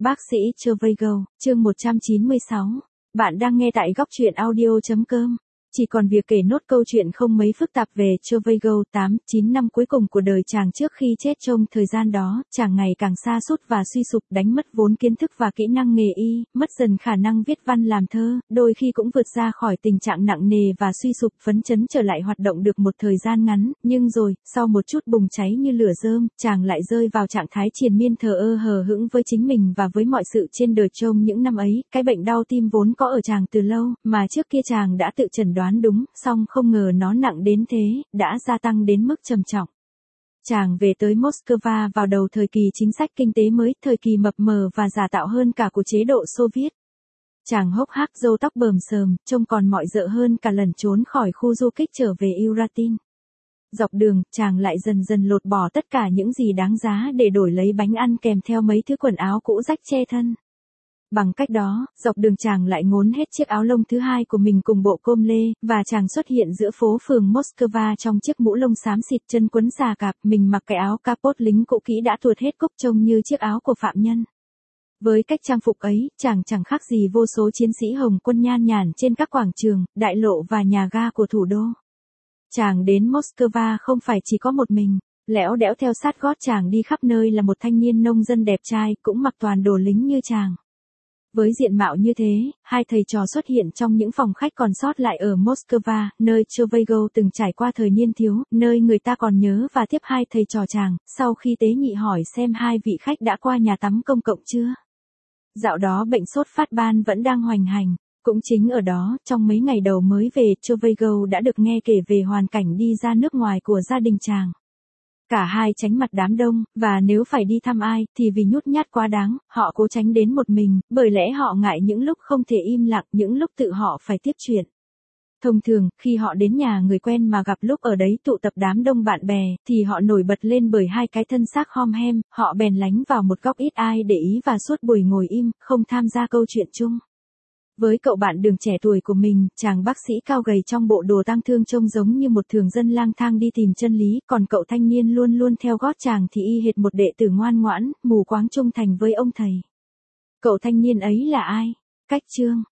Bác sĩ Chevregal, chương 196. Bạn đang nghe tại góc truyện audio.com. Chỉ còn việc kể nốt câu chuyện không mấy phức tạp về Chevregal 8-9 năm cuối cùng của đời chàng trước khi chết. Trong thời gian đó, chàng ngày càng sa sút và suy sụp, đánh mất vốn kiến thức và kỹ năng nghề y, mất dần khả năng viết văn làm thơ, đôi khi cũng vượt ra khỏi tình trạng nặng nề và suy sụp, phấn chấn trở lại hoạt động được một thời gian ngắn, nhưng rồi, sau một chút bùng cháy như lửa rơm, chàng lại rơi vào trạng thái triền miên thờ ơ hờ hững với chính mình và với mọi sự trên đời. Trong những năm ấy, cái bệnh đau tim vốn có ở chàng từ lâu, mà trước kia chàng đã tự chẩn đoán đúng, song không ngờ nó nặng đến thế, đã gia tăng đến mức trầm trọng. Chàng về tới Moscow vào đầu thời kỳ chính sách kinh tế mới, thời kỳ mập mờ và giả tạo hơn cả của chế độ Xô Viết. Chàng hốc hác, râu tóc bờm sờm, trông còn mọi dợ hơn cả lần trốn khỏi khu du kích trở về Uratin. Dọc đường, chàng lại dần dần lột bỏ tất cả những gì đáng giá để đổi lấy bánh ăn kèm theo mấy thứ quần áo cũ rách che thân. Bằng cách đó, dọc đường chàng lại ngốn hết chiếc áo lông thứ hai của mình cùng bộ com lê, và chàng xuất hiện giữa phố phường Moscow trong chiếc mũ lông xám xịt, chân quấn xà cạp, mình mặc cái áo capot lính cũ kỹ đã tuột hết cúc, trông như chiếc áo của phạm nhân. Với cách trang phục ấy, chàng chẳng khác gì vô số chiến sĩ Hồng quân nhan nhản trên các quảng trường, đại lộ và nhà ga của thủ đô. Chàng đến Moscow không phải chỉ có một mình. Lẽo đẽo theo sát gót chàng đi khắp nơi là một thanh niên nông dân đẹp trai, cũng mặc toàn đồ lính như chàng. Với diện mạo như thế, hai thầy trò xuất hiện trong những phòng khách còn sót lại ở Moscow, nơi Chevregal từng trải qua thời niên thiếu, nơi người ta còn nhớ và tiếp hai thầy trò chàng, sau khi tế nhị hỏi xem hai vị khách đã qua nhà tắm công cộng chưa. Dạo đó bệnh sốt phát ban vẫn đang hoành hành. Cũng chính ở đó, trong mấy ngày đầu mới về, Chevregal đã được nghe kể về hoàn cảnh đi ra nước ngoài của gia đình chàng. Cả hai tránh mặt đám đông, và nếu phải đi thăm ai, thì vì nhút nhát quá đáng, họ cố tránh đến một mình, bởi lẽ họ ngại những lúc không thể im lặng, những lúc tự họ phải tiếp chuyện. Thông thường, khi họ đến nhà người quen mà gặp lúc ở đấy tụ tập đám đông bạn bè, thì họ nổi bật lên bởi hai cái thân xác hom hem, họ bèn lánh vào một góc ít ai để ý và suốt buổi ngồi im, không tham gia câu chuyện chung. Với cậu bạn đường trẻ tuổi của mình, chàng bác sĩ cao gầy trong bộ đồ tang thương trông giống như một thường dân lang thang đi tìm chân lý, còn cậu thanh niên luôn luôn theo gót chàng thì y hệt một đệ tử ngoan ngoãn, mù quáng trung thành với ông thầy. Cậu thanh niên ấy là ai? Cách Chương.